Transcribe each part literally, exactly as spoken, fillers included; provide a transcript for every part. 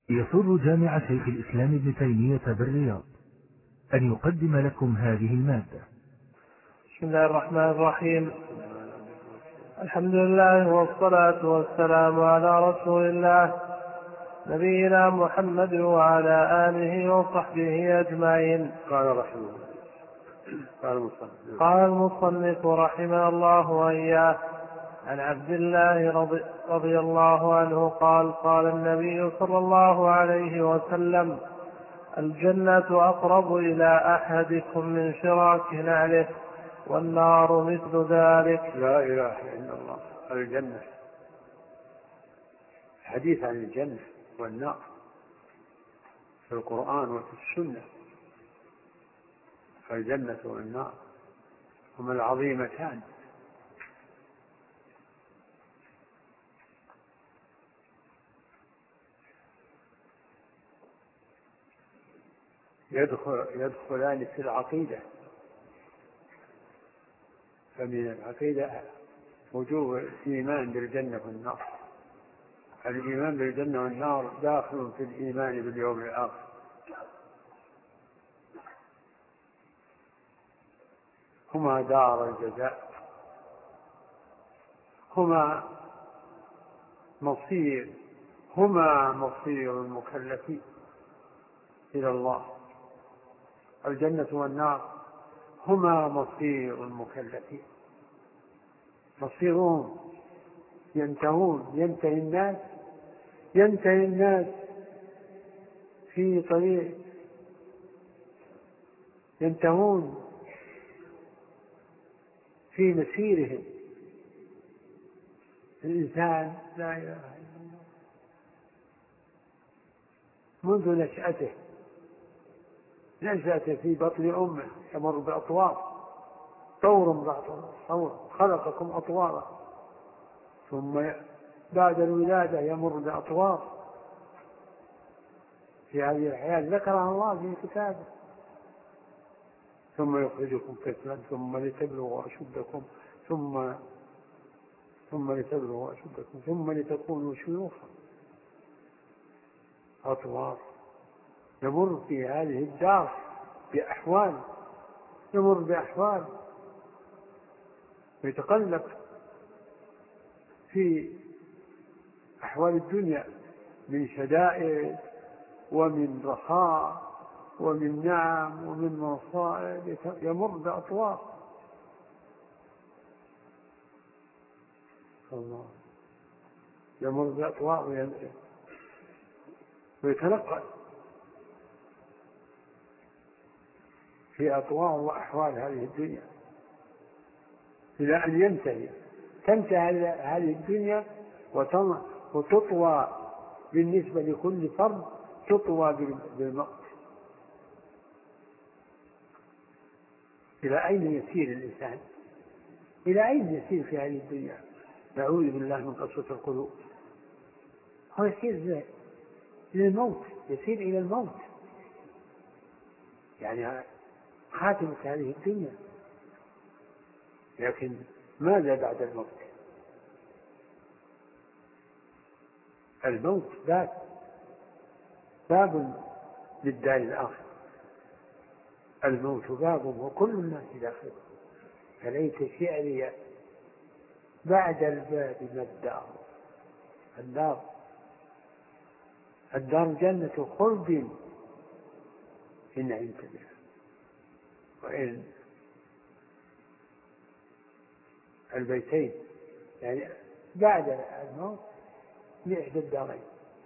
يسر جامع شيخ الإسلام ابن تيمية بالرياض أن يقدم لكم هذه المادة. بسم الله الرحمن الرحيم. الحمد لله والصلاة والسلام على رسول الله نبينا محمد وعلى آله وصحبه أجمعين. قال رحمه الله قال المصنف قال المصنف رحمه الله وإياه عن عبد الله رضي, رضي الله عنه قال قال النبي صلى الله عليه وسلم: الجنة أقرب إلى أحدكم من شراك نعله والنار مثل ذلك. لا إله إلا الله. الجنة، حديث عن الجنة والنار في القرآن وفي السنة. فالجنة والنار هما العظيمتان. يدخل يدخلان في العقيدة. فمن العقيدة وجوب الإيمان بالجنة والنار. الإيمان بالجنة والنار داخل في الإيمان باليوم الآخر. هما دار الجزاء، هما مصير هما مصير المكلفين إلى الله. الجنة والنار هما مصير المكلفين، مصيرهم ينتهون ينتهي الناس ينتهي الناس في طريق، ينتهون في مسيرهم. الإنسان لا إله إلا الله منذ نشأته نشأته في بطن أمه يمر بأطوار، طور بعد طور، خلقكم أطوارا، ثم بعد الولادة يمر بأطوار في هذه الحياة ذكرها الله في كتابه. ثم يخرجكم طفلا ثم لتبلغوا أشدكم ثم ثم لتبلغوا أشدكم ثم لتكونوا شيوخا. أطوار يمر في هذه الدار بأحوال، يمر بأحوال ويتقلب في أحوال الدنيا من شدائد ومن رخاء ومن نعم ومن مصائب، يمر بأطوار. الله يمر بأطوار ويتنقل في أطوار وأحوال هذه الدنيا إلى أن ينتهي تنتهي هذه الدنيا وتطوى بالنسبة لكل فرد، تطوى بالموت. إلى أين يسير الإنسان؟ إلى أين يسير في هذه الدنيا؟ نعوذ بالله من قسوة القلوب. هو يسير إلى الموت، يسير إلى الموت، يعني خاتمة هذه الدنيا. لكن ماذا بعد الموت؟ الموت باب باب للدار الآخرة. الموت باب وكل الناس داخل. فليت شعري بعد الباب ما الدار. الدار الدار جنة خلد إن عمت بها، وإن البيتين يعني بعد الموت لإحدى الدارين.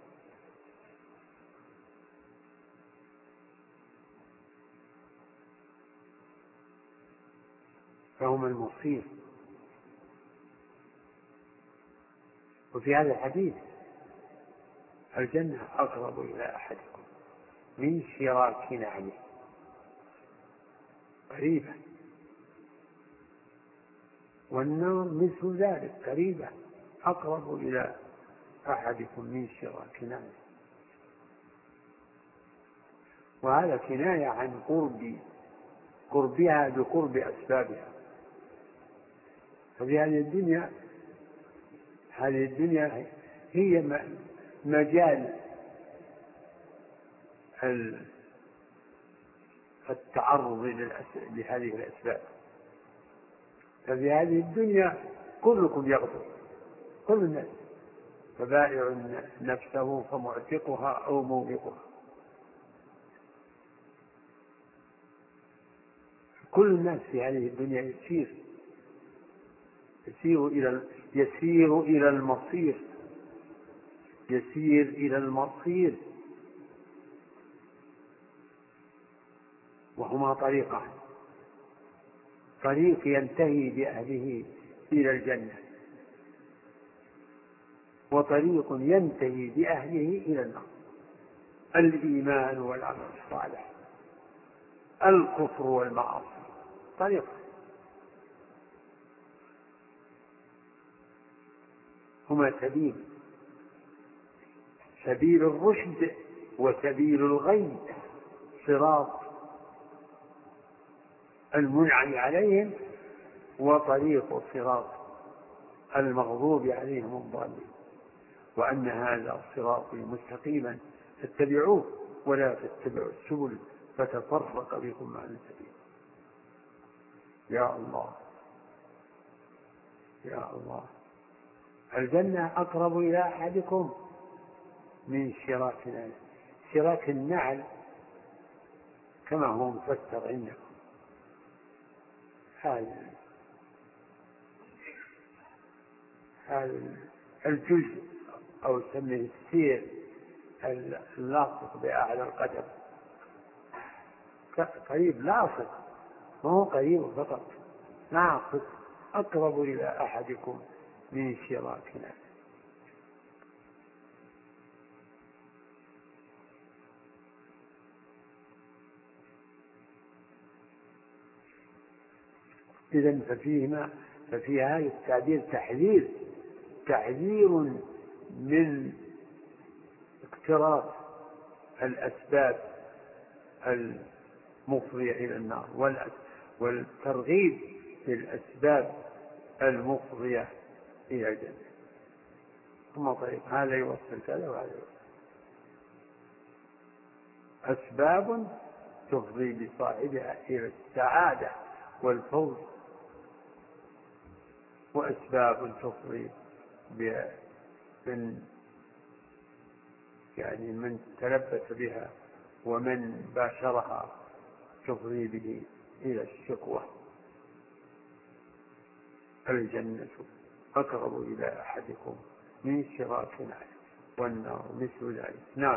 فهما المصير. وفي هذا الحديث الجنة أقرب إلى أحدكم من شراك نعله، قريبة، والنار مثل ذلك قريبة، أقرب إلى أحدكم من شراك نعله. وهذا كناية عن قرب قربها بقرب أسبابها. ففي هذه الدنيا هذه الدنيا هي مجال التعرض لهذه الأسباب. ففي هذه الدنيا كلكم يغدو، كل الناس، فبائع نفسه فمعتقها أو موبقها. كل الناس في هذه الدنيا يسير يسير إلى يسير إلى المصير يسير إلى المصير وهما طريقان: طريق ينتهي بأهله إلى الجنة، وطريق ينتهي بأهله إلى النار. الإيمان والعمل الصالح، الكفر والمعاصي، طريق. هما سبيل سبيل الرشد وسبيل الغي، صراط المنعم عليهم وطريق صراط المغضوب عليهم الضالين. وأن هذا صراطي مستقيما فاتبعوه ولا تتبعوا السبل فتفرق بكم عن سبيله. يا الله يا الله، الجنة أقرب إلى أحدكم من شراك النعل. شراك النعل كما هو مفسر عندكم هذا هذا الجزء أو سميه السير اللاصق بأعلى القدم، قريب لاصق، ما هو قريب فقط، لاصق، أقرب إلى أحدكم من شراك نعل. إذن ففيهما ففي هذا التعبير تحذير تحذير من اقتراف الأسباب المفضية إلى النار، والترغيب في الأسباب المفضية إلى الجنة. ثم طيب هذا يوصل كذا وهذا يوصل. أسباب تفضي بصاحبها إلى السعادة والفوز، وأسباب تفضي من يعني من تلبس بها ومن باشرها تفضي به إلى الشقوة. الجنة أقرب إلى أحدكم من شراك نعل والنار مثل ذلك. نعم.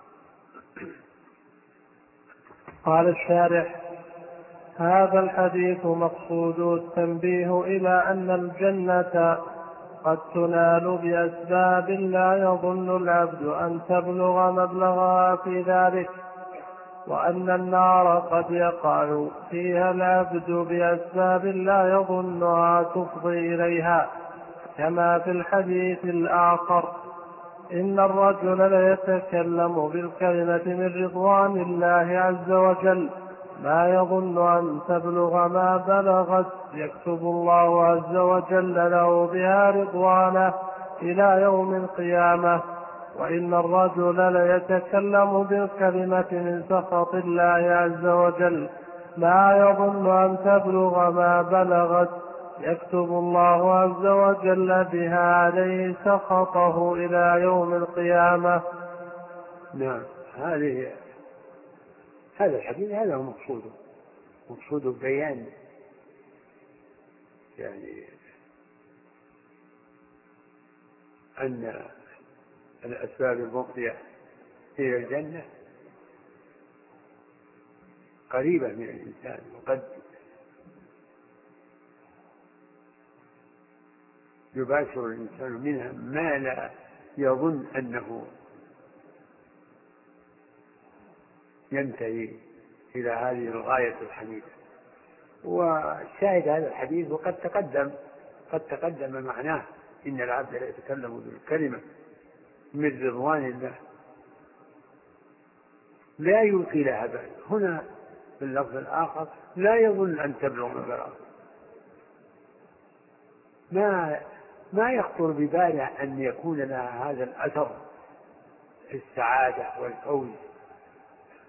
قال الشارح: هذا الحديث مقصود التنبيه إلى أن الجنة قد تنال بأسباب لا يظن العبد أن تبلغ مبلغها في ذلك، وأن النار قد يقع فيها العبد بأسباب لا يظنها تفضي إليها، كما في الحديث الآخر: إن الرجل ليتكلم بالكلمة من رضوان الله عز وجل ما يظن أن تبلغ ما بلغت، يكتب الله عز وجل له بها رضوانه إلى يوم القيامة. وإن الرجل ليتكلم بالكلمة من سخط الله عز وجل ما يظن أن تبلغ ما بلغت، يكتب الله عز وجل بها عليه سخطه إلى يوم القيامة. نعم. هذه هذا الحديث هذا هو مقصوده مقصود البيان، يعني أن الأسباب المفضية إلى الجنة قريبة من الإنسان، وقد يباشر الإنسان منها ما لا يظن أنه ينتهي إلى هذه الغاية الحميدة. وشاهد هذا الحديث وقد تقدم قد تقدم معناه: إن العبد لا يتكلم بالكلمة من رضوان الله لا يلقي لها بال. هنا في اللفظ الآخر: لا يظن أن تبلغ مبلغ. ما ما يخطر بباله أن يكون لها هذا الأثر في السعادة والفوز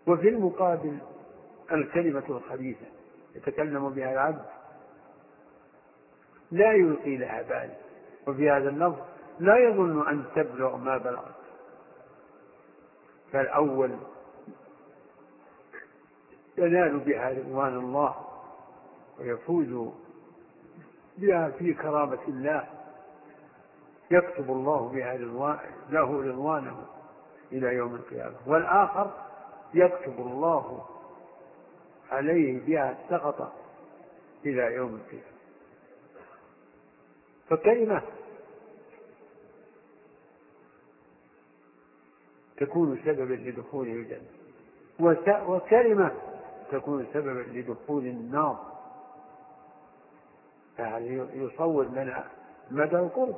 وفي المقابل الكلمة الخبيثة يتكلم بها العبد لا يلقي لها بال، وفي هذا اللفظ لا يظن أن تبلغ ما بلغت. فالأول ينال بها رضوان الله ويفوز بها في كرامة الله، يكتب الله بها له رضوانه إلى يوم القيامة. والآخر يكتب الله عليه بها السخط إلى يوم القيامة. فكلمة تكون سببا لدخول الجنة، وكلمة تكون سببا لدخول النار. يعني يصور لنا مدى القرب.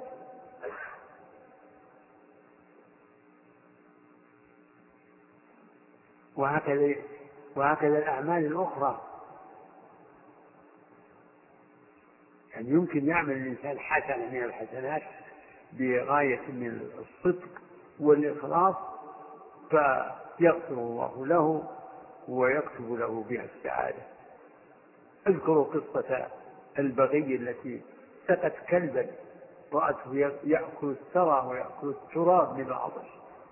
وهكذا وهكذا الأعمال الأخرى. يعني يمكن يعمل الإنسان حسنة من الحسنات بغاية من الصدق والإخلاص فيغفر الله له ويكتب له بها السعادة. اذكروا قصة البغي التي سقت كلبا رأته يأكل الثرى ويأكل التراب من العطش،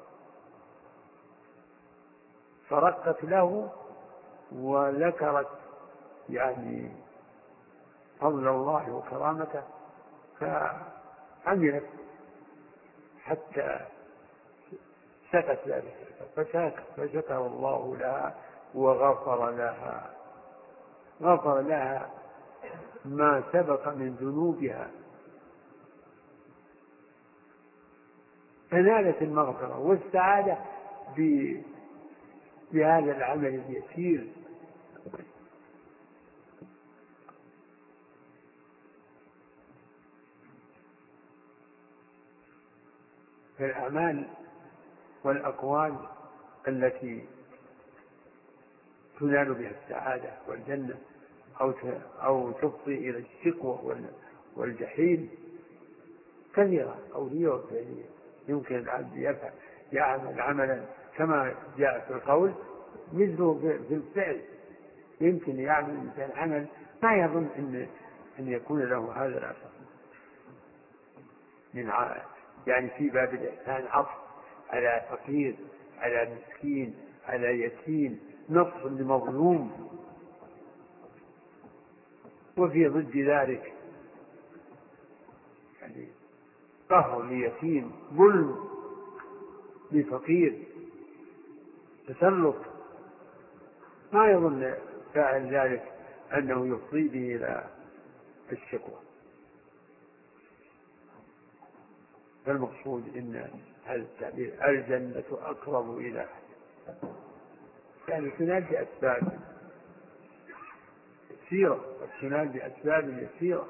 فرقت له وذكرت يعني فضل الله وكرامته، فعملت حتى سكت ذلك فشكر الله لها وغفر لها غفر لها ما سبق من ذنوبها، فنالت المغفرة والسعادة بهذا العمل اليسير. فالأعمال والأقوال التي تنال بها السعادة والجنة أو أو تفضي إلى الشقوة والجحيم كثيرة، قولية وفعلية. يمكن العبد يفعل يعمل عملا كما جاء في القول مثله في الفعل. يمكن يعمل الإنسان عمل ما يظن أن أن يكون له هذا الأثر من يعني في باب الإحسان عطف على فقير، على مسكين، على يتيم، نصر لمظلوم. وفي ضد ذلك يعني قهر ليتيم، ظلم لفقير، تسلط. ما يظن فاعل ذلك أنه يفضي به إلى الشقوى. فالمقصود إن هذا التعبير الجنة أقرب إلى يعني تنال بأسباب يسيرة، والتنال بأسباب يسيرة.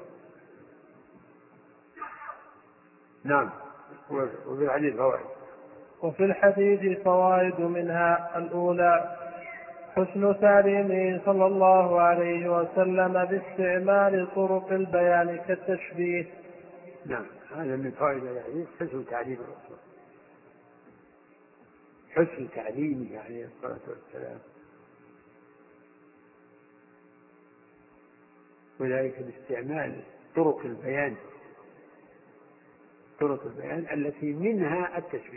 نعم. وفي الحديث فوائد وفي الحديث فوائد منها: الأولى حسن تعليمه صلى الله عليه وسلم باستعمال طرق البيان كالتشبيه. نعم، هذا من فوائد الحديث حسن تعليم الرسول، حسن تعليمه عليه الصلاة والسلام، وذلك باستعمال طرق البيان طرق البيان التي منها التشبيه.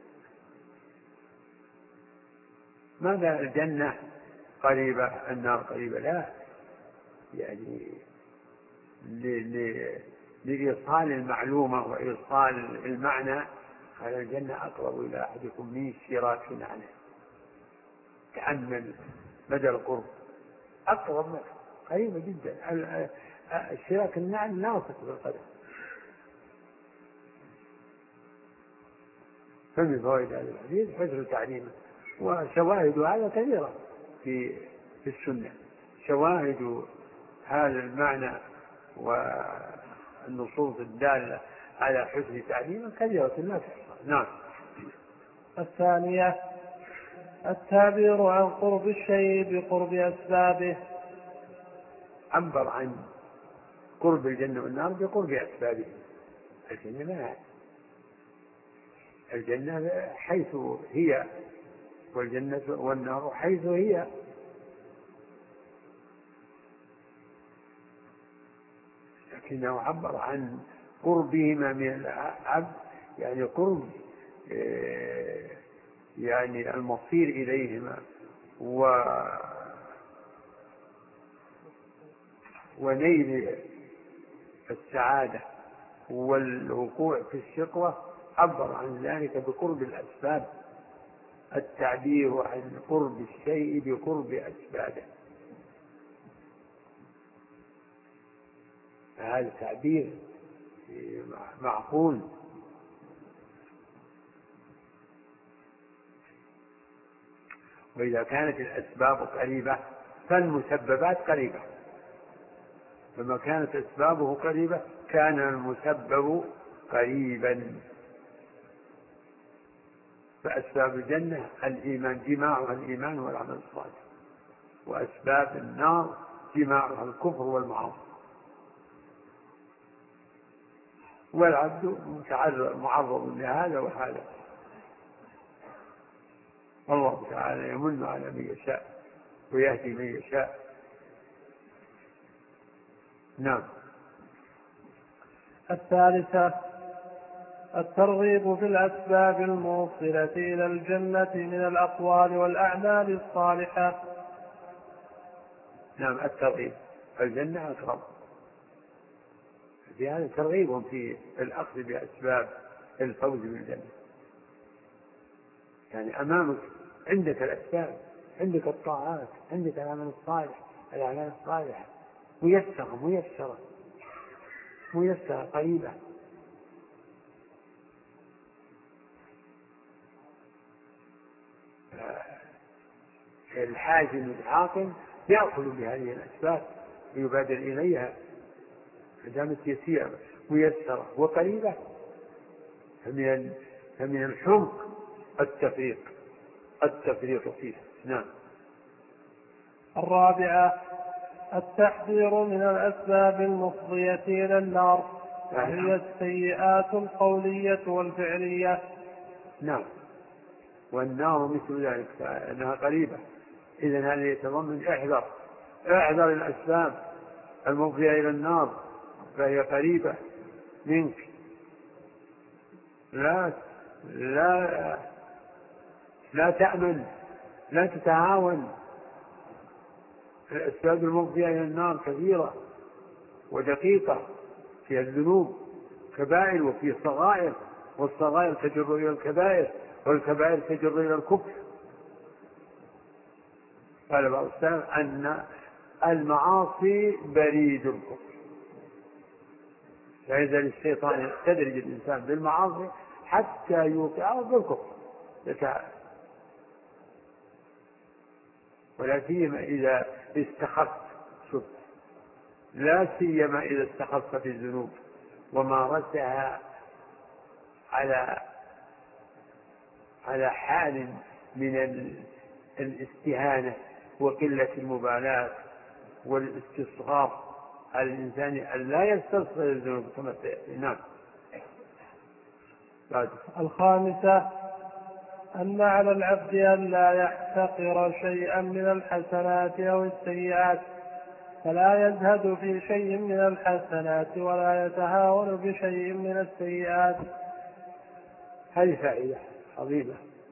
ماذا الجنة قريبة النار قريبة؟ لا، يعني لإيصال المعلومة وإيصال المعنى قال الجنة أقرب إلى أحدكم من شراك نعله. تأمل مدى القرب، أقرب قريبة جدا. الشراك النعل ناصف بالقدم. فمن فوائد هذا الحديث حسن تعليمه. وشواهد هذا كثيرة في في السنة، شواهد هذا المعنى والنصوص الدالة على حسن تعليمه كثيرة لا تحصى. نعم. الثانية التعبير عن قرب الشيء بقرب أسبابه. عبر عن قرب الجنة والنار بقرب أسبابه. الجنة ما الجنة حيث هي والجنة والنار حيث هي. لكنه عبر عن قربهما من العبد، يعني قرب يعني المصير إليهما و ونيل السعادة والوقوع في الشقوة، عبر عن ذلك بقرب الأسباب، التعبير عن قرب الشيء بقرب أسبابه. هذا تعبير معقول. وإذا كانت الأسباب قريبة فالمسببات قريبة، لما كانت أسبابه قريبة كان المسبب قريبا. فأسباب الجنة الإيمان، جماعها الإيمان والعمل الصالح، وأسباب النار جماعها الكفر والمعاصي. والعبد معرض لهذا وهذا. الله تعالى يمن على من يشاء ويهدي من يشاء. نعم. الثالثة الترغيب في الأسباب الموصلة إلى الجنة من الأقوال والأعمال الصالحة. نعم، الترغيب الجنة أقرب، في هذا ترغيب في الأخذ بأسباب الفوز بالجنة. يعني أمامك عندك الأسباب، عندك الطاعات، عندك العمل الصالح، الأعمال الصالحة ميسرة ميسرة ميسرة قريبة. الحازم العاقل يأخذ بهذه الأسباب ويبادر إليها ما دامت يسيرة ميسرة وقريبة. فمن فمن الحمق التفريق التفريق فيها. نعم. الرابعة التحذير من الأسباب المفضية إلى النار، وهي السيئات القولية والفعلية. نعم. والنار مثل ذلك فإنها قريبة. إذن هذا يتضمن احذر احذر الأسباب المفضية إلى النار فهي قريبة منك. لا لا لا تأمن، لا تتهاون. الأسباب المفضية إلى النار كثيرة ودقيقة، فيها الذنوب كبائر وفي صغائر، والصغائر تجر إلى الكبائر، والكبائر تجر إلى الكفر. قال بعض السلف أن المعاصي بريد الكفر، فإذا الشيطان يستدرج الإنسان بالمعاصي حتى يوقعه بالكفر يتعالى. ولا سيما إذا استخفت، شوف، لا سيما إذا استخفت في الذنوب ومارسها على على حال من الاستهانة وقلة المبالاة والاستصغار على الإنسان أن لا يستصغر الذنوب كما سيأتي. نعم. الخامسة أن على العبد أن لا يحتقر شيئا من الحسنات أو السيئات، فلا يزهد في شيء من الحسنات ولا يتهاون بشيء من السيئات. هذه فائدة عظيمة.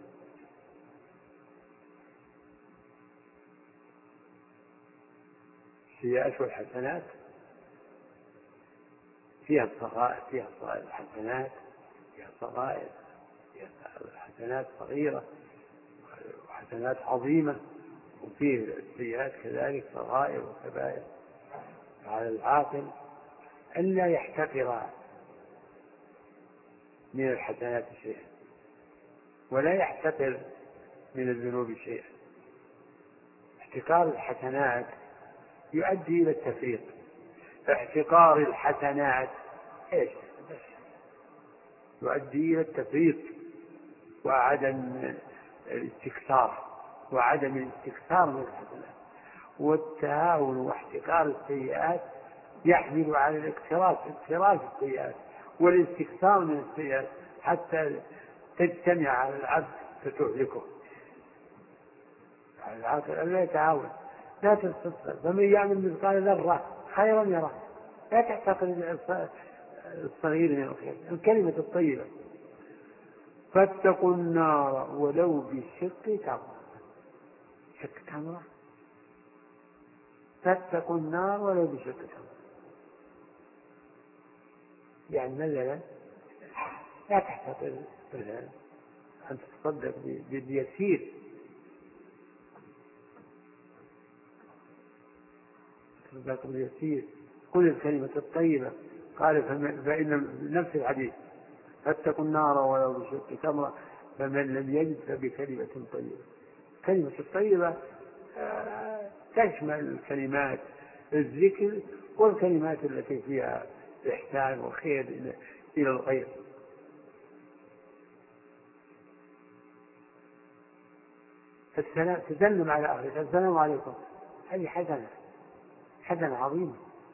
السيئات والحسنات فيها الصغائر، فيها الصغائر الحسنات، فيها صغائر، فيها حسنات صغيرة وحسنات عظيمة، وفيه السيئات كذلك صغائر وكبائر. على العاقل أن لا يحتقر من الحسنات شيئا ولا يحتقر من الذنوب شيئا. احتقار الحسنات يؤدي إلى التفريط. احتقار الحسنات ايش؟ يؤدي إلى التفريط وعدم الاستكثار وعدم الاستكثار من الحسنات. والتهاون واحتقار السيئات يحمل على الاقتراف اقتراف السيئات والاستكثار من السيئات حتى تجتمع على العبد فتهلكه. العاقل ألا يتعاون، لا تستصغر، فمن يعمل مثقال ذرة خيرا يره، لا تعتقد الصغير من الخير. الكلمة الطيبة، فاتقوا النار ولو بشق تمرة. شق تمرة، فاتقوا النار ولو بشق تمرة، يعني مثلا لا تحتقر أن تتصدق باليسير، تصدق باليسير، قل الكلمة الطيبة. قال فإن نفس الحديث فاتقوا النار ولو بشق تمرة، فمن لم يجد فبكلمة طيبة. كلمة الطيبة تشمل الكلمات الذكر والكلمات التي فيها إحسان وخير إلى الغير. السلام، تسلم على أهلك، السلام عليكم، هذه حسنة، حسنة عظيمة،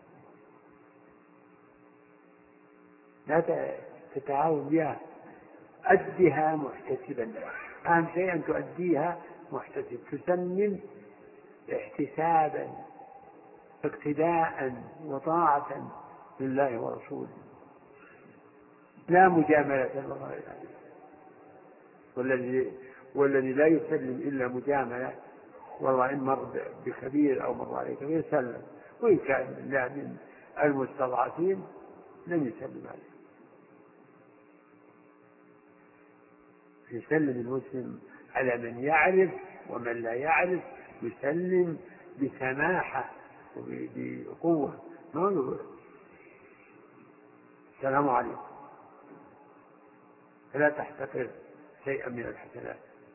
لا تتعاون بها، أدها محتسبا. أهم شيء أن تؤديها محتسب، تسلم احتسابا اقتداء وطاعة لله ورسوله، لا مجاملة. والذي والذي لا يسلم إلا مجاملة، والله إن مر بكبير أو مر عليه كبير سلم، وإن كان من المستضعفين لم يسلم عليه. يسلم المسلم على من يعرف، ومن لا يعرف يسلم بسماحة وبقوة، ما نقول السلام عليكم، فلا تحتقر شيئا من الحسنات،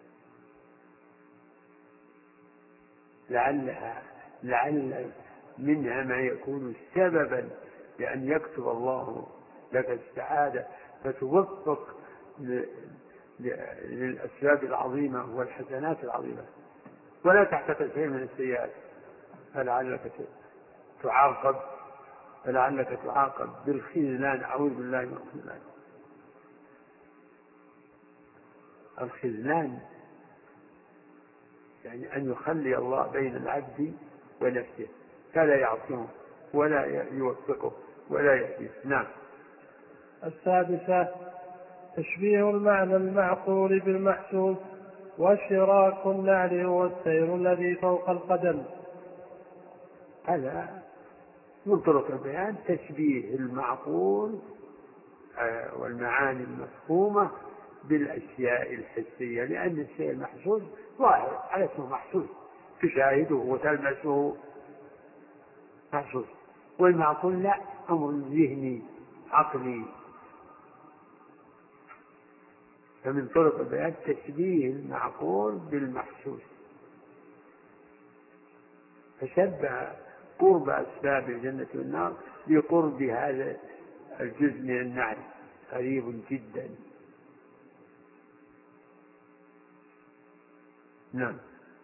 لعلها لعل منها ما يكون سببا لأن يكتب الله لك السعادة، فتوفق للأسباب العظيمة والحسنات العظيمة، ولا تحتقر شيء من السيئات، فلعلك تعاقب فلعلك تعاقب بالخذلان. أعوذ بالله من الخذلان. الخذلان يعني أن يخلي الله بين العبد ونفسه، فلا يعصمه ولا يوفقه ولا يهديه. نعم. السادسة تشبيه المعنى المعقول بالمحسوس، وشراك النعل هو السير الذي فوق القدم. هذا من طرق البيان، تشبيه المعقول والمعاني المفهومة بالأشياء الحسية، لأن الشيء المحسوس ظاهر على اسمه محسوس، تشاهده وتلمسه محسوس، والمعقول لا، أمر ذهني عقلي. فمن طرق البيان تشبيه المعقول بالمحسوس، فشبه قرب أسباب الجنة والنار بقرب هذا الجزء من النعل، قريب جدا. نعم.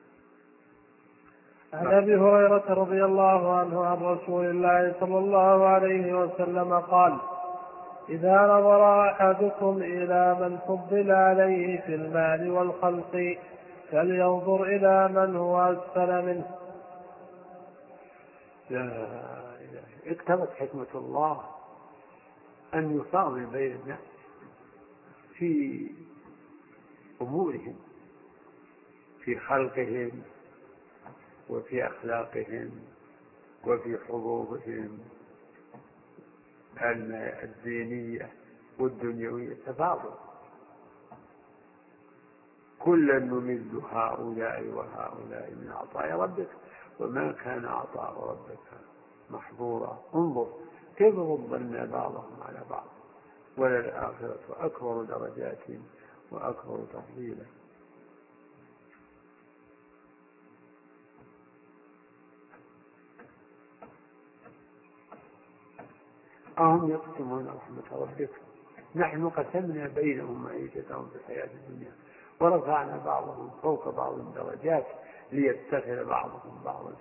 عن أبي هريرة رضي الله عنه عن رسول الله صلى الله عليه وسلم قال: إذا نظر أحدكم إلى من فضل عليه في المال والخلق فلينظر إلى من هو أسفل منه. لا إله. اقتضت حكمة الله أن يفاضل بين الناس في أمورهم، في خلقهم وفي أخلاقهم وفي حظوظهم الدينية والدنيوية، تفاضل. كلا نمد هؤلاء وهؤلاء من عطاء ربك وما كان عطاء ربك محظورا. انظر كيف فضلنا بعضهم على بعض، وللآخرة أكبر درجات وأكبر تفضيلا. أهم يقسمون رحمة ربك نحن قسمنا بينهم معيشتهم في الحياة الدنيا ورفعنا بعضهم فوق بعض درجات ليتخذ بعضهم بعضا.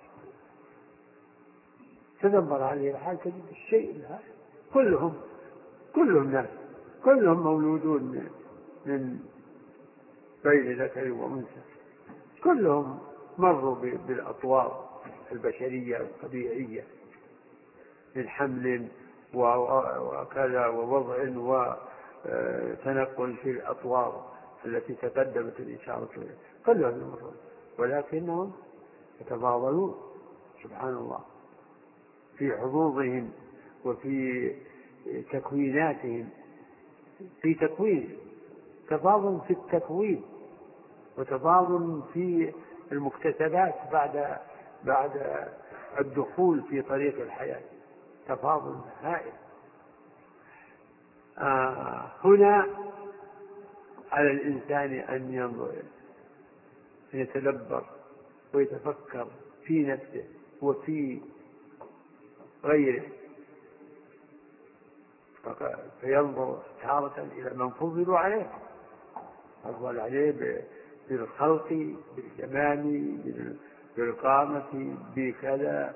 تدبر هذه الحال تجد الشيء لها كلهم كلهم ناس، كلهم مولودون من بين ذكر وأنثى، كلهم مروا بالأطوار البشرية الطبيعية من حمل وكذا ووضع وتنقل في الأطوار التي تقدمت الإشارة إليها كلها المرات، ولكنهم يتفاضلون سبحان الله في حظوظهم وفي تكويناتهم، في تكوين تفاضل في التكوين وتفاضل في المكتسبات بعد بعد الدخول في طريق الحياة، تفاضل هائل. آه هنا على الإنسان أن ينظر أن يتدبر ويتفكر في نفسه وفي غيره، فينظر تارة إلى من فضلوا عليه، فضل عليه بالخلق بالجمال بالقامة بكذا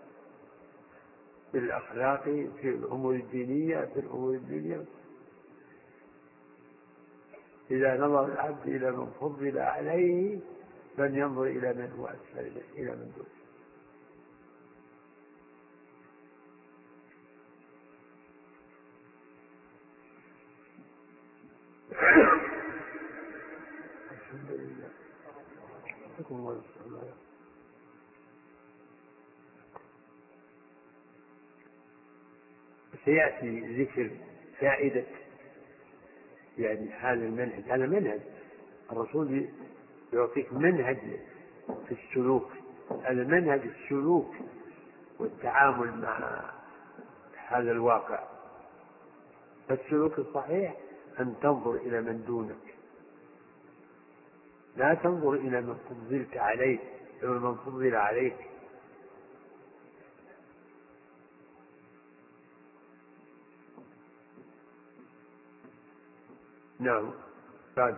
بالأخلاق في الأمور الدينية في الأمور الدنيا. إذا نظر العبد إلى من فضل عليه لن ينظر إلى من هو أسفل إلى من دونه. الحمد لله. سيأتي ذكر فائدة يعني هذا المنهج. هذا منهج الرسول يعطيك منهج في السلوك، هذا منهج السلوك والتعامل مع هذا الواقع. فالسلوك الصحيح أن تنظر إلى من دونك، لا تنظر إلى من فضلت عليه أو من فضل عليك. نعم. بعد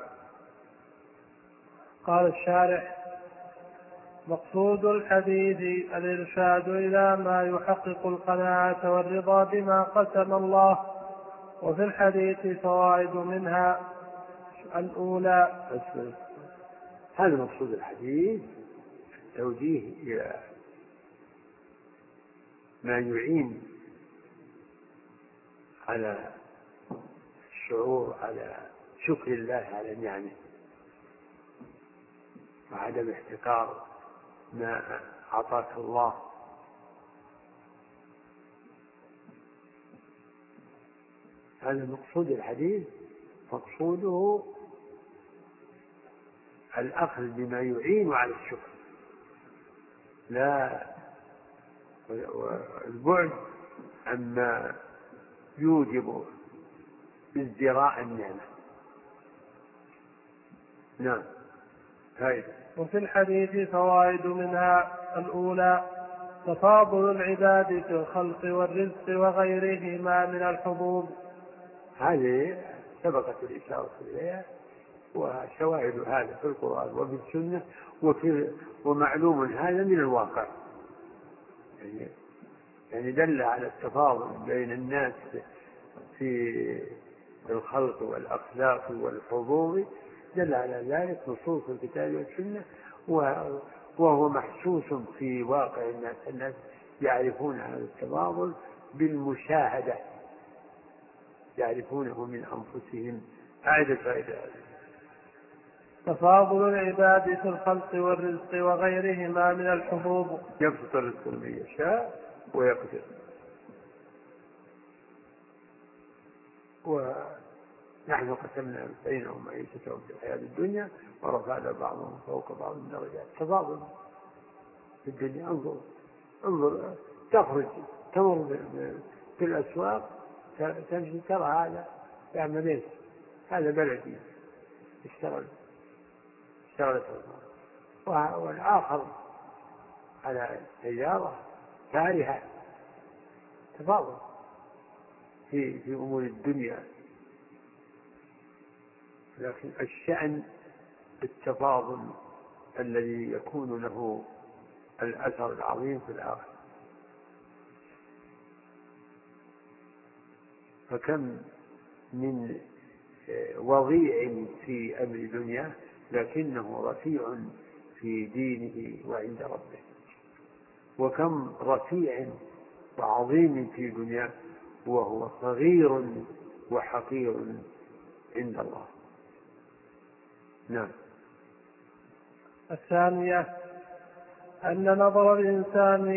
قال الشارح: مقصود الحديث الإرشاد إلى ما يحقق القناعة والرضا بما قسم الله. وفي الحديث فوائد منها: الأولى هذا مقصود الحديث، توجيه إلى ما يعين على الشعور على شكر الله على نعمه وعدم احتقار ما أعطاك الله. هذا مقصود الحديث، مقصوده الأخذ بما يعين على الشكر، لا البعد عما يوجب ازدراء النعمة. نعم. هاي. وفي الحديث فوائد منها: الأولى تفاضل العباد في الخلق والرزق وغيرهما من الحبوب. هذه سبقت الإشارة إليها، وشواهد هذا في القرآن وفي السنة، وفي ومعلوم هذا من الواقع، يعني, يعني دل على التفاضل بين الناس في الخلق والأخلاق والحظوظ، دل على ذلك نصوص الكتاب والسنة، وهو محسوس في واقع الناس. الناس يعرفون هذا التفاضل بالمشاهدة، يعرفونه من أنفسهم. أعد فائدة. تفاضل العباد في الخلق والرزق وغيرهما من الحبوب. يبسط الرزق لمن يشاء ويقدر، ونحن قسمنا بينهم معيشتهم في الحياة الدنيا ورفعنا بعضهم فوق بعض الدرجات. تفاضل في الدنيا. انظر انظر تخرج تمر في الأسواق تمشي ترى هذا يعمل ايش، هذا بلدي اشتغل اشتغلت والآخر على سيارة كارهة. تفاضل في في أمور الدنيا، لكن الشأن التفاضل الذي يكون له الأثر العظيم في الآخر. فكم من وضيع في أمر دنيا لكنه رفيع في دينه وعند ربه، وكم رفيع وعظيم في دنياه وهو صغير وحقير عند الله. نعم. الثانية أن نظر الإنسان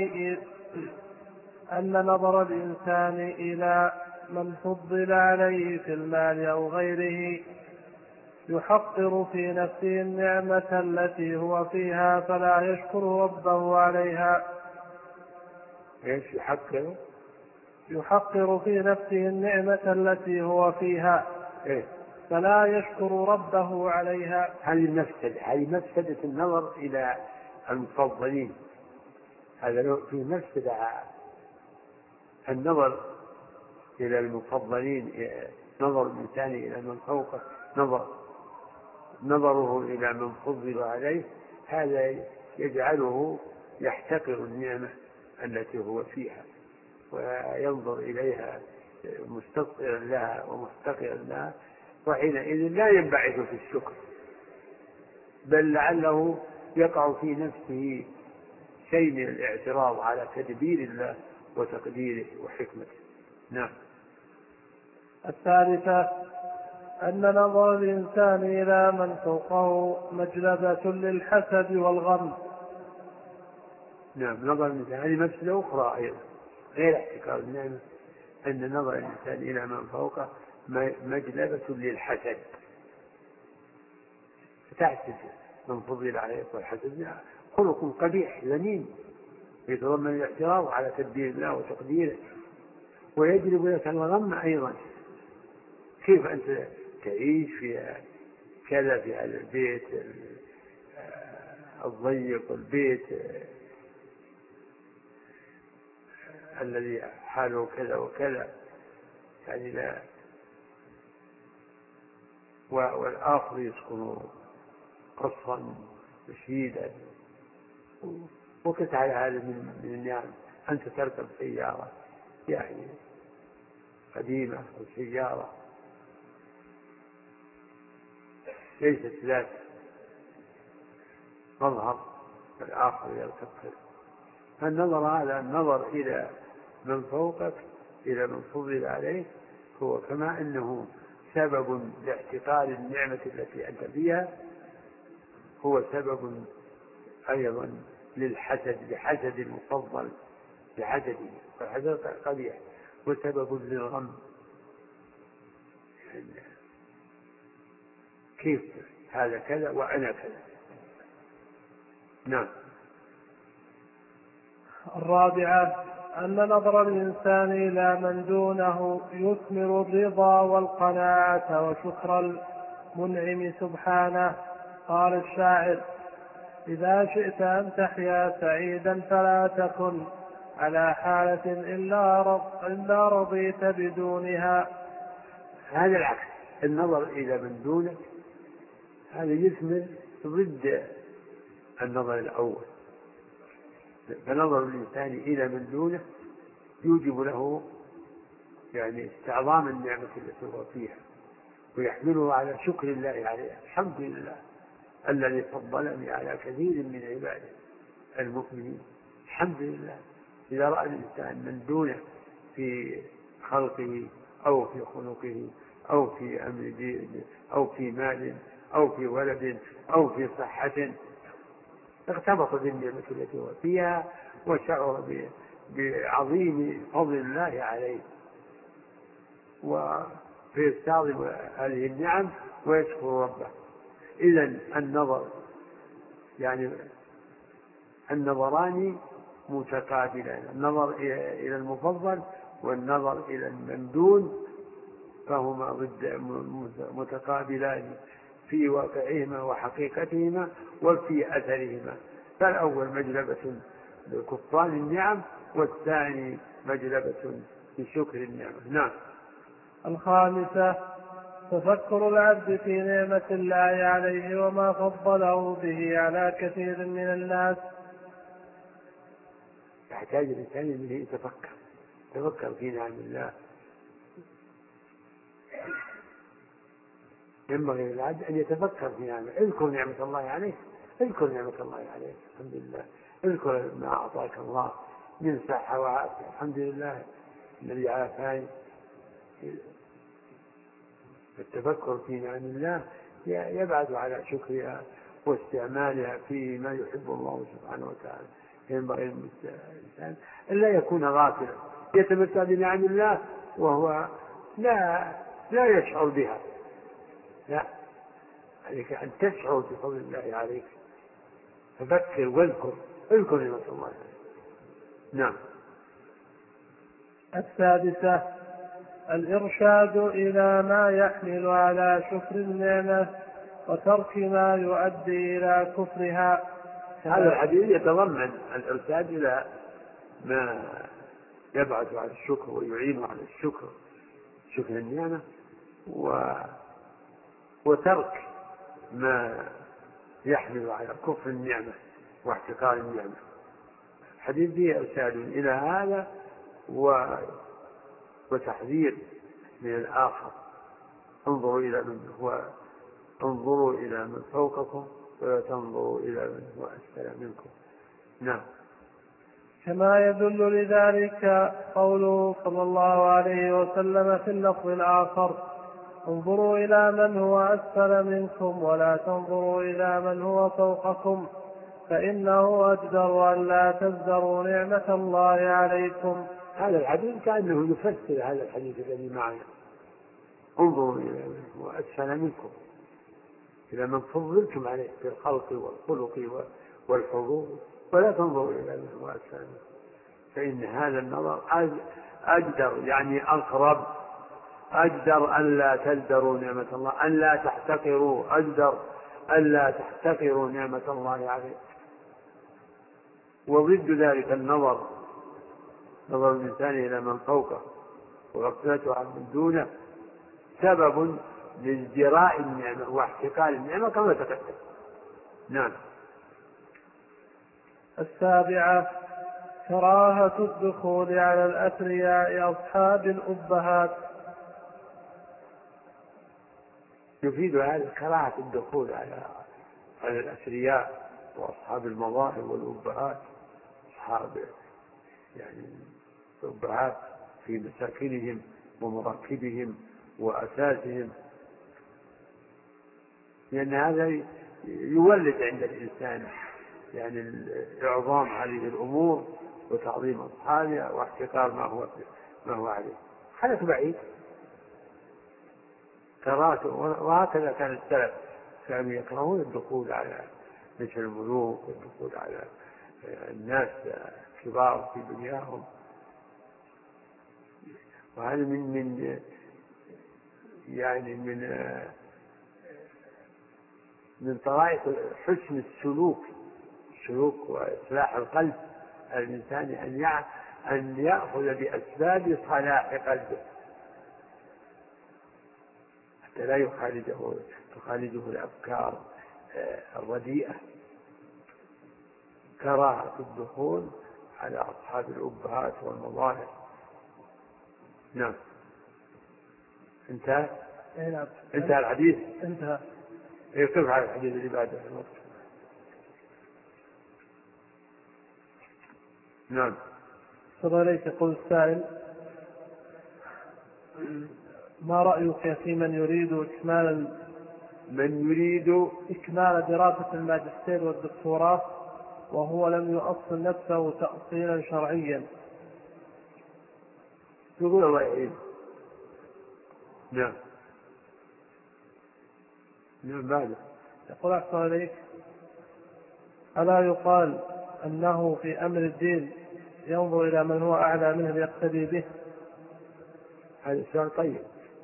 أن نظر الإنسان إلى من فضل عليه في المال أو غيره يحقر في نفسه النعمة التي هو فيها فلا يشكر ربه عليها. ايش يحقر؟ يحقر في نفسه النعمة التي هو فيها إيه؟ فلا يشكر ربه عليها. هذه مفسدة، هذه مفسدة النظر إلى المفضلين، هذا فيه مفسدة. النظر إلى المفضلين، نظر الإنسان إلى من فوقه، نظر نظره إلى من فضل عليه، هذا يجعله يحتقر النعمة التي هو فيها وينظر إليها مستصغرا لها ومحتقرا لها، وحينئذ لا ينبعث في الشكر، بل لعله يقع في نفسه شيء من الاعتراض على تدبير الله وتقديره وحكمته. نعم. الثالثة أن نظر الإنسان إلى من فوقه مجلبة للحسد والغم. نعم، نظر الإنسان هذه مفسدة أخرى أيضا غير احتكار النعمة، أن نظر الإنسان إلى من فوقه مجلبة للحسد، فتحسد من فضل عليه، والحسد خلق قبيح ذميم يتضمن الاعتراض على تدبير الله وتقديره، ويجلب لك الغم أيضا. كيف أنت تعيش في كذا، في هذا البيت الضيق والبيت الذي حاله كذا وكذا، يعني لا، والآخر يسكن قصرا مشيدا، وقت على هذا من النعم. أنت تركب سيارة يعني قديمة أو سيارة ليست ذات مظهر، الآخر يركب. فالنظر هذا النظر إلى من فوقك، إلى من فضل عليه، هو كما أنه سبب لاحتقار النعمة التي أنت فيها، هو سبب أيضا للحسد، لحسد المفضل، لحسده، فالحسد قبيح، وسبب للغم. كيف هذا كذا وأنا كذا. نعم. الرابعة أن نظر الإنسان إلى من دونه يثمر الرضا والقناعة وشكر المنعم سبحانه. قال الشاعر: إذا شئت أن تحيا سعيدا فلا تكن على حالة إلا رضيت بدونها. هذا العكس، النظر إلى من دونك هذا يثمر ضد النظر الأول. فنظر الإنسان إلى من دونه يوجب له يعني استعظام النعمة التي هو فيها، ويحمله على شكر الله عليها. الحمد لله الذي فضلني على كثير من عباده المؤمنين. الحمد لله. إذا رأى الإنسان من دونه في خلقه أو في خلقه أو في أمر دين أو في مال أو في ولد أو في صحة، اغتبط بالنعمة التي هو فيها وشعر بعظيم فضل الله عليه، ويستعظم هذه النعم ويشكر ربه. إذن النظر يعني النظران متقابلان، النظر إلى المفضل والنظر إلى المندون، فهما ضد متقابلان في واقعهما وحقيقتهما وفي أثرهما. فالأول مجلبة لكفران النعم، والثاني مجلبة لشكر النعمة. نعم. الخامسة تفكر العبد في نعمة الله عليه وما فضله به على كثير من الناس. يحتاج الإنسان أن يتفكر يتفكر في نعم الله. ينبغي للعبد أن يتفكر في نعمة، اذكر نعمة الله عليه اذكر نعمة الله عليك الحمد لله، اذكر ما أعطاك الله من صحة وعافية الحمد لله الذي عافاني. التفكر في نعم الله يبعث على شكرها واستعمالها في ما يحب الله سبحانه وتعالى. ينبغي الإنسان أن لا يكون غافلا يتمتع بنعم الله وهو لا لا يشعر بها، لا، عليك أن تشعر بفضل الله عليك، فذكر واذكر، اذكر نعمة الله عليك. نعم. السادسة الإرشاد إلى ما يحمل على شكر النعمة وترك ما يؤدي إلى كفرها. هذا الحديث يتضمن الإرشاد إلى ما يبعث على الشكر ويعين على الشكر، شكر النعمة، و... وترك ما يحمل على كفر النعمة واحتقار النعمة. الحديث فيه إرشاد إلى هذا و... وتحذير من الآخر. انظروا إلى من هو انظروا إلى من فوقكم ولا تنظروا إلى من هو أسفل منكم. نعم. كما يدل لذلك قوله صلى الله عليه وسلم في اللفظ الآخر: انظروا إلى من هو أسفل منكم ولا تنظروا إلى من هو فوقكم فإنه أجدر أن لا تزدروا نعمة الله عليكم. هذا الحديث كأنه يفسر هذا الحديث الذي معنا: انظروا إلى من هو أسفل منكم، إلى من فضلتم عليه في الخلق والخلق والحضور، ولا تنظروا إلى من هو أسفل منكم فإن هذا النظر أجدر، يعني أقرب، أجدر أن لا تزدروا نعمة الله، أن لا تحتقروا، أجدر أن لا تحتقروا نعمة الله عليه. وضد ذلك النظر، نظر الإنسان إلى من فوقه وغفلته عن من دونه، سبب لازدراء النعمة واحتقار النعمة كما تقدم. نعم. السابعة كراهة الدخول على الأثرياء أصحاب الأبهات. يفيد هذا كراهة الدخول على على الأثرياء وأصحاب المظاهر والأبهات، أصحاب يعني الأبهات في مساكنهم ومراكبهم وأساسهم، لأن هذا يولد عند الإنسان يعني إعظام هذه الأمور وتعظيم أصحابها واحتقار ما هو ما هو عليه. حدث بعيد كراهته، وهكذا كان السلف كانوا يكرهون الدخول على مثل الملوك والدخول على الناس كبار في دنياهم. وهذا من من يعني من من طرائق حسن السلوك السلوك وإصلاح القلب الإنسان أن أن يأخذ بأسباب صلاح قلبه حتى لا يخالجه تخالجه الأفكار الرديئة. كراهة الدخول على أصحاب الأبهات والمظاهر. نعم. انتهى انتهى الحديث. انتهى. يكتب على الحديث اللي بعده. نعم. صلى عليك. يقول السائل: ما رأيك في من يريد إكمال من يريد إكمال دراسة الماجستير والدكتوراه وهو لم يؤصل نفسه تأصيلا شرعيا؟ يقول الله يعين. نعم. نعم. بعد يقول: أحسن عليك، ألا يقال أنه في أمر الدين ينظر إلى من هو أعلى منه ليقتدي به؟ هذا سؤال طيب.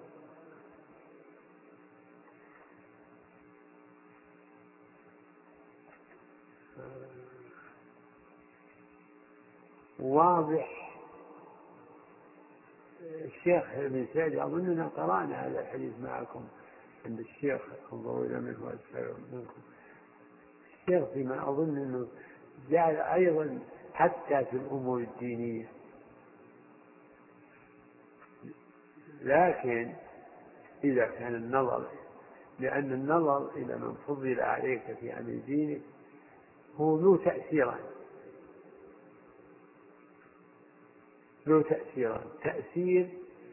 واضح. الشيخ ابن سعد أظننا قرأنا هذا الحديث معكم عند الشيخ: انظروا إلى من هو أسفل منكم. الشيخ فيما أظن أنه جعل أيضا حتى في الأمور الدينية، لكن إذا كان النظر، لأن النظر إلى من فضل عليك في أمر دينك هو ذو تأثيران ذو تأثيران تأثير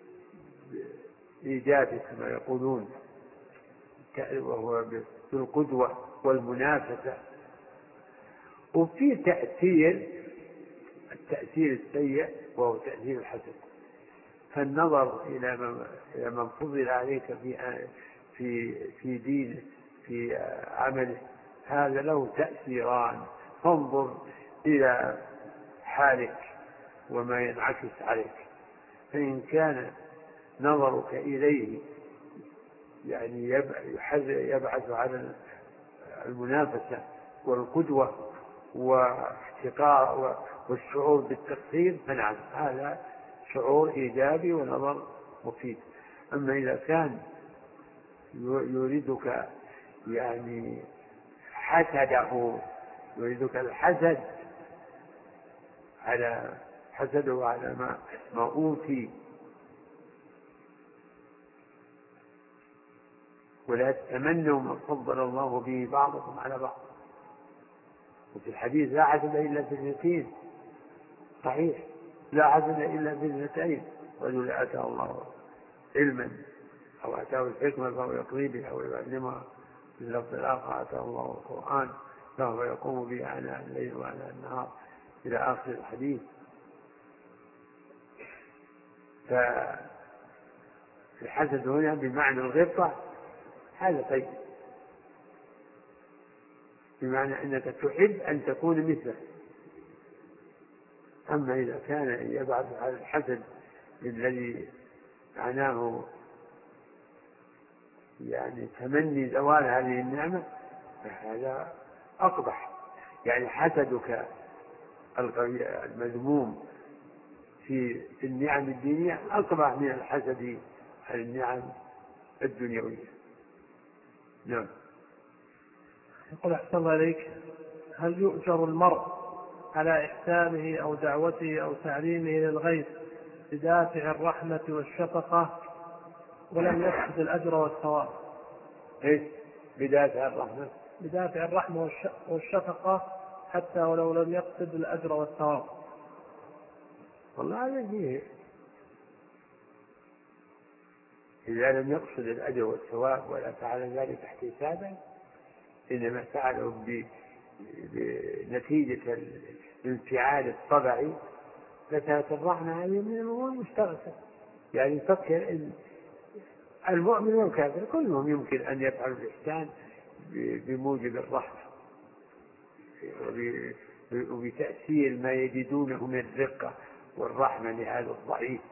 إيجابي كما يقولون، وهو بالقدوة والمنافسة، وفي تأثير التأثير السيء وهو تأثير الحسد. فالنظر إلى من إلى من فضل عليك في في في دينه في عمله هذا له تأثيران، فانظر إلى حالك وما ينعكس عليك، فإن كان نظرك إليه يعني يبعث على المنافسة والقدوة واحتقار والشعور بالتقصير فنعم هذا شعور إيجابي ونظر مفيد. أما إذا كان يريدك يعني حسده يريدك الحسد على حسده على ما ما أوتي ولا تتمنوا ما فضل الله به بعضكم على بعض. وفي الحديث لا حسد إلا في اثنتين صحيح، لا حسد إلا في اثنتين، رجل آتاه الله علما أو آتاه الحكمة فهو يقضي بها أو يعلمها، في اللفظ الآخر آتاه الله القرآن فهو يقوم به آناء الليل وآناء النهار إلى آخر الحديث. فالحسد هنا بمعنى الغبطة هذا طيب، بمعنى أنك تحب أن تكون مثله. أما إذا كان يبعث على الحسد الذي معناه يعني تمني زوال هذه النعمة فهذا أقبح. يعني حسدك المذموم في النعم الدينية أقبح من الحسد على النعم الدنيوية. نعم. يقول أحسن الله إليك، هل يؤجر المرء على إحسانه أو دعوته أو تعليمه للغير بدافع الرحمة والشفقة ولم يقصد الأجر والثواب؟ إيش بدافع الرحمة؟ بدافع الرحمة والشفقة حتى ولو لم يقصد الأجر والثواب. والله هذا فيه إذا لم يقصد الأجر والثواب ولا فعل ذلك احتسابا إنما فعله بنتيجة الانفعال الطبعي فكانت الرحمة هذه من الأمور المستغرقة. يعني فكر إن المؤمن والكافر كلهم يمكن أن يفعلوا الإحسان بموجب الرحمة وبتأثير ما يجدونه من الرقة والرحمة لهذا الضعيف.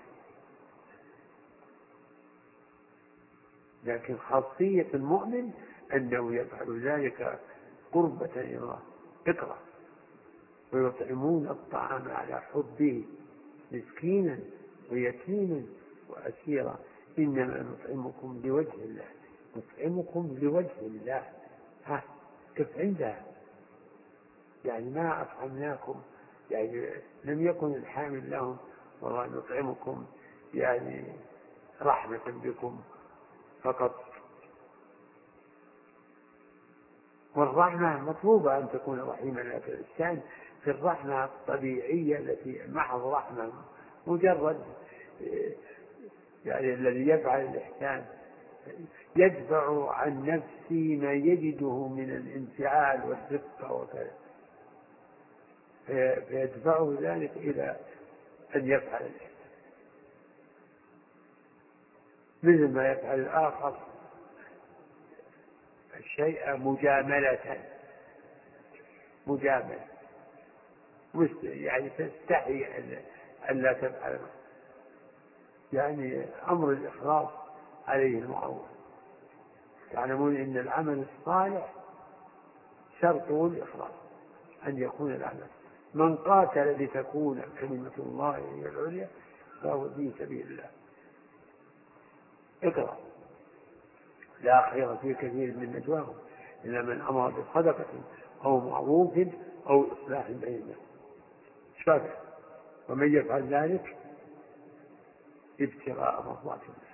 لكن خاصية المؤمن أنه يفعل ذلك قربة إلى الله. اقرأ ويطعمون الطعام على حبه مسكينا ويتيما وأسيرا إنما نطعمكم لوجه الله نطعمكم لوجه الله. ها كيف عندها يعني ما أطعمناكم يعني لم يكن الحامل لهم والله نطعمكم يعني رحمة بكم فقط. والرحمة مطلوبة أن تكون رحيما، لكن الإنسان في الرحمة الطبيعية التي محض رحمة مجرد يعني الذي يفعل الإحسان يدفع عن نفسه ما يجده من الانفعال والرقة وكذا فيدفعه ذلك إلى أن يفعل الإحسان مثل ما يفعل الآخر الشيء مجاملة مجاملة يعني تستحي أن لا تفعل. يعني أمر الإخلاص عليه المعول. تعلمون أن العمل الصالح شرطه الإخلاص أن يكون العمل. من قاتل لتكون كلمة الله هي العليا فهو في سبيل الله. اقرأ لا خير في كثير من نجواهم إلا من أمر بصدقة أو معروف أو إصلاح بين الناس. شكر ومن يفعل ذلك ابتغاء مرضات الله.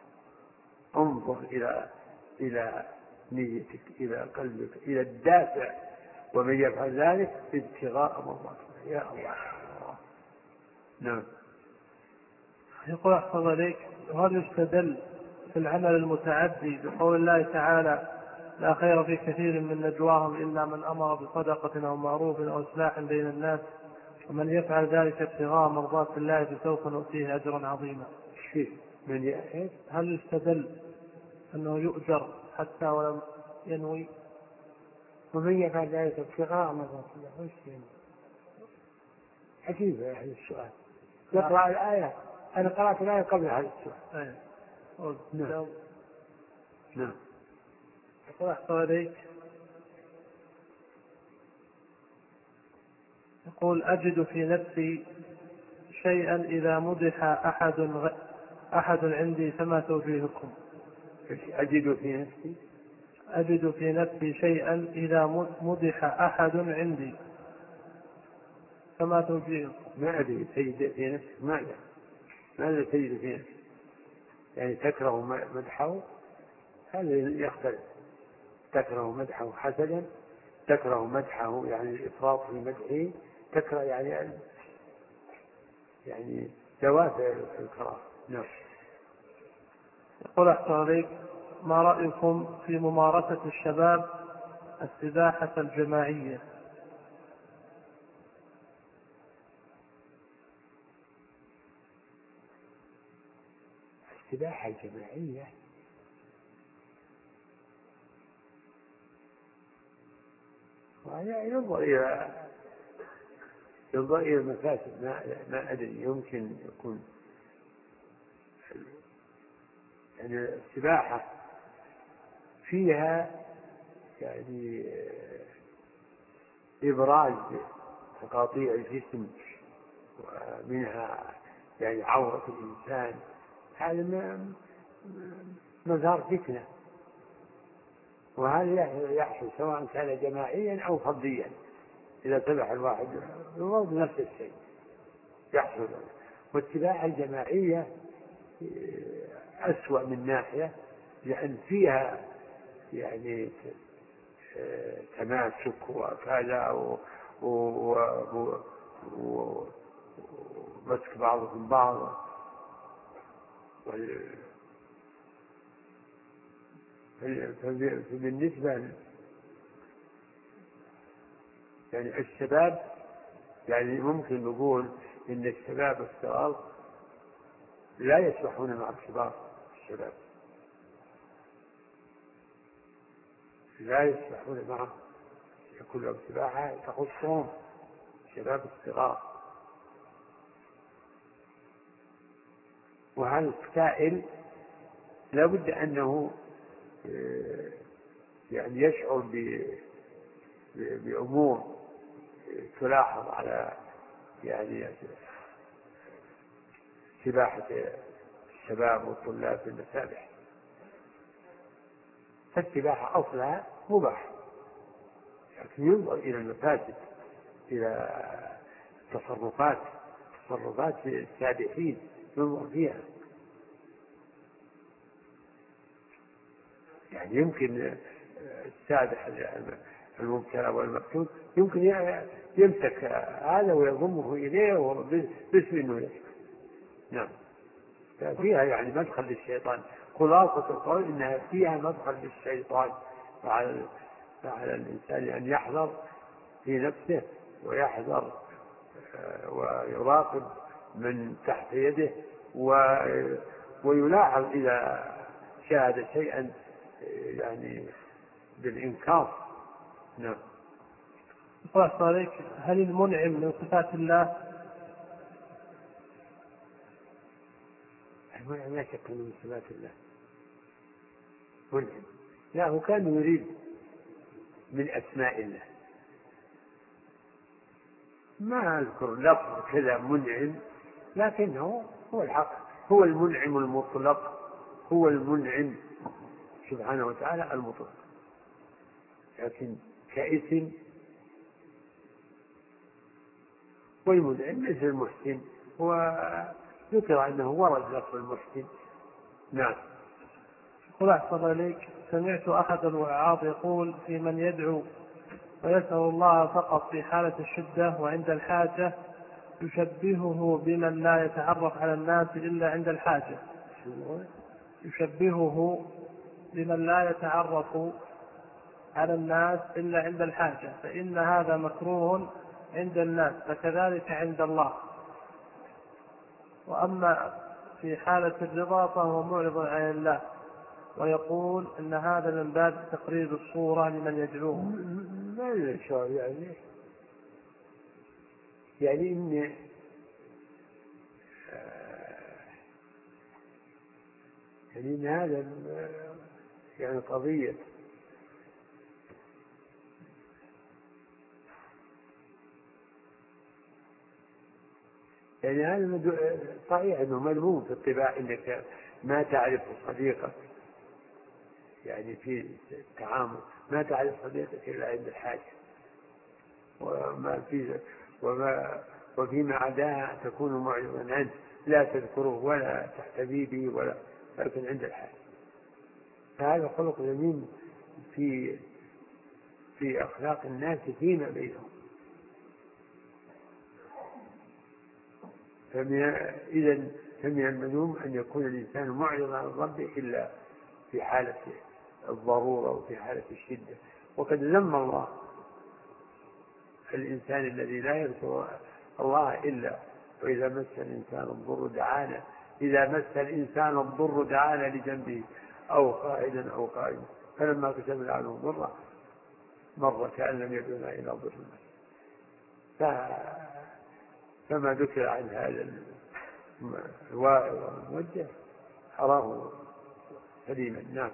انظر إلى إلى نيتك إلى قلبك إلى الدافع ومن يفعل ذلك ابتغاء مرضات الله. يا الله. نعم. يقول أحفظ عليك، هل يستدل في العمل المتعدي بقول الله تعالى لا خير في كثير من نجواهم إلا من أمر بصدقة أو معروف أو إصلاح بين الناس ومن يفعل ذلك ابتغاء مرضات الله فسوف نؤتيه أجرا عظيما؟ من يأتي هل يستدل أنه يؤجر حتى ولم ينوي؟ ومن يفعل ذلك ابتغاء مرضات الله وش يعني؟ عجيب يا أهل السؤال. يقرأ الآية، أنا قرأت الآية قبل هذا السؤال. نعم. نعم. يقول أحسن عليك، يقول أجد في نفسي شيئا إذا مدح أحد غ... أحد عندي فما توجيهكم؟ أجد في نفسي أجد في نفسي شيئا إذا مدح أحد عندي فما توجيهكم؟ ما أدري تجد في نفسك ماذا؟ ماذا تجد في نفسك؟ يعني تكره مدحه؟ هذا يختلف. تكره مدحه حسدا، تكره مدحه يعني الإفراط في مدحه، تكره يعني يعني دوافع في الكراهة. نعم. يقول أحسن عليك، ما رأيكم في ممارسة الشباب السباحة الجماعية؟ السباحة الجماعية ينظر إلى ينظر إلى المفاسد. ما ما أدري، يمكن يكون يعني السباحة فيها يعني إبراز تقاطيع الجسم ومنها يعني عورة الإنسان، هذا مظهر فتنة، وهذا يحصل سواء كان جماعيا أو فرديا. إذا سبح الواحد يرد نفس الشيء يحصل. والسباحة الجماعية أسوأ من ناحية، لأن فيها يعني تماسك وكذا ومسك بعضهم بعض. فبالنسبة يعني الشباب، يعني ممكن نقول إن الشباب الصغار لا يسبحون مع الكبار. الشباب لا يسبحون معه، يكون لهم سباحة تخصهم الشباب الصغار. وهذا السائل لا بد أنه يعني يشعر بأمور تلاحظ على يعني سباحة الشباب والطلاب في المسابح. فالسباحة أصلها مباح، لكن ينظر إلى المفاسد، إلى تصرفات تصرفات السابحين ينظر فيها. يعني يمكن السابح المبتلى والمقتول يمكن يمسك هذا ويضمه إليه باسم إنه يسبح. نعم. فيها يعني مدخل للشيطان. خلاصة القول إنها فيها مدخل للشيطان، فعلى فعلى الإنسان أن يحذر في نفسه ويحذر ويراقب من تحت يده ويلاحظ إذا شاهد شيئا يعني بالإنكار. نعم. الله عليك، هل المنعم من صفات الله؟ المنعم لا شك من صفات الله منعم. لا، هو كان يريد من أسماء الله. ما أذكر لفظ كذا منعم، لكنه هو الحق، هو المنعم المطلق، هو المنعم سبحانه وتعالى المطلق. لكن كاسم والمنعم مثل المحسن، وذكر أنه ورد لفظ المحسن. نعم. قل أحسن إليك، سمعت أحد الوعاظ يقول في من يدعو ويسأل الله فقط في حالة الشدة وعند الحاجة يشبهه بمن لا يتعرف على الناس إلا عند الحاجة يشبهه بمن لا يتعرف على الناس إلا عند الحاجة، فإن هذا مكروه عند الناس فكذلك عند الله. وأما في حالة الرضا فهو معرض عن الله، ويقول إن هذا من باب تقريب الصورة لمن يدعوه. ما يشعر يعني يعني إن يعني إن هذا يعني قضية يعني هذا صحيح أنه ملموم في الطباع، إنك ما تعرف صديقك يعني في التعامل، ما تعرف صديقك إلا عند الحاجة، وما في وما وفيما عداها تكون معرضا عنه، لا تذكره ولا تحتذي به ولا لكن عند الحاجة. فهذا خلق ذميم في في أخلاق الناس فيما بينهم. إذا فمن المذموم أن يكون الإنسان معرضا عن ربه إلا في حالة الضرورة وفي حالة الشدة. وقد ذم الله الإنسان الذي لا يذكر الله إلا وإذا مس الإنسان الضر دعانا إذا مس الإنسان الضر دعانا لجنبه أو قائدا أو قائدا فلما كتبنا عنه ضر مر كأن لم يدعنا إلى ضر. فما ذكر عن هذا الواعظ والموجه حرام سليما. نعم.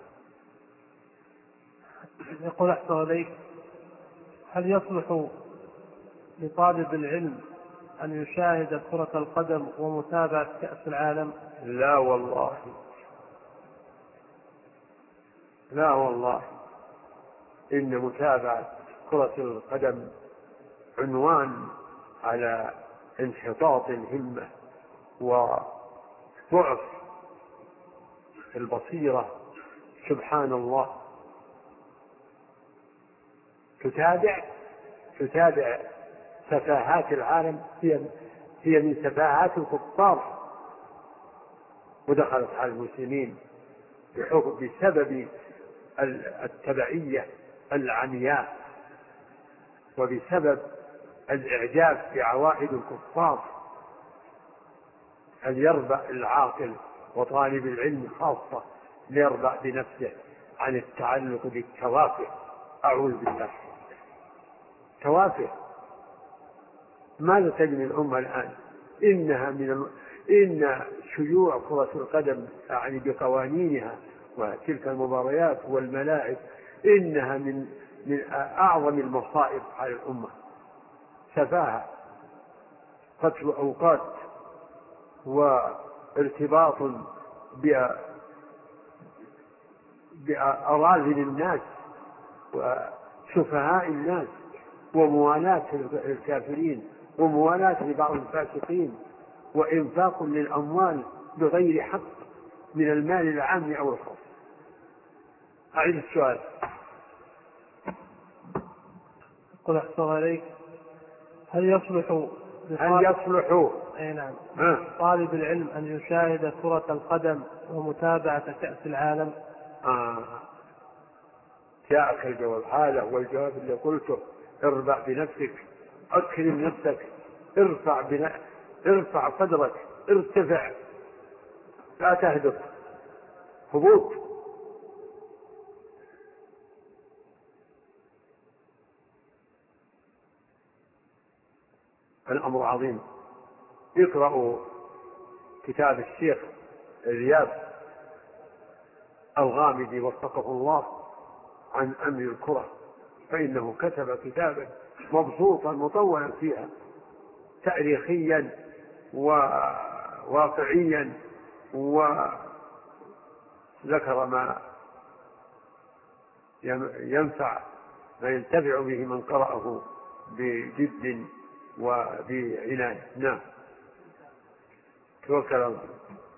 يقول أحسن عليك، هل يصلح لطالب العلم أن يشاهد كرة القدم ومتابعة كأس العالم؟ لا والله، لا والله، إن متابعة كرة القدم عنوان على انحطاط الهمة وضعف البصيرة. سبحان الله، تتابع تتابع سفاهات العالم، هي هي من سفاهات الكفار، ودخلت على المسلمين بسبب التبعية العمياء وبسبب الإعجاب بعوائد الكفار. أن يربأ العاقل وطالب العلم خاصة ليربأ بنفسه عن التعلق بالتوافه. أعوذ بالله، توافه. ماذا تجني الأمة الآن؟ إنها من الم... إن شيوع كرة القدم يعني بقوانينها وتلك المباريات والملاعب إنها من من أعظم المصائب على الأمة. سفاهة، قتل أوقات، وارتباط بأراذل الناس وسفهاء الناس، وموالاة الكافرين، وموالاة لبعض الفاسقين، وإنفاق للأموال بغير حق من المال العام أو الخاص. أعيد السؤال. قل أحسن عليك، هل يصلح هل يصلح أي نعم طالب العلم أن يشاهد كرة القدم ومتابعة كأس العالم؟ آه. جاءك الجواب، هذا هو الجواب اللي قلته. اربع بنفسك، أكرم نفسك، ارفع بنا... ارفع قدرك، ارتفع، لا تهدف هبوط. الأمر عظيم. اقرأوا كتاب الشيخ رياض الغامدي وفقه الله عن أمر الكرة، فإنه كتب كتابا مبسوطا مطولا فيها تاريخيا وواقعيا، وذكر ما ينفع ما ينتفع به من قرأه بجد وبعناية. نعم. توكل الله.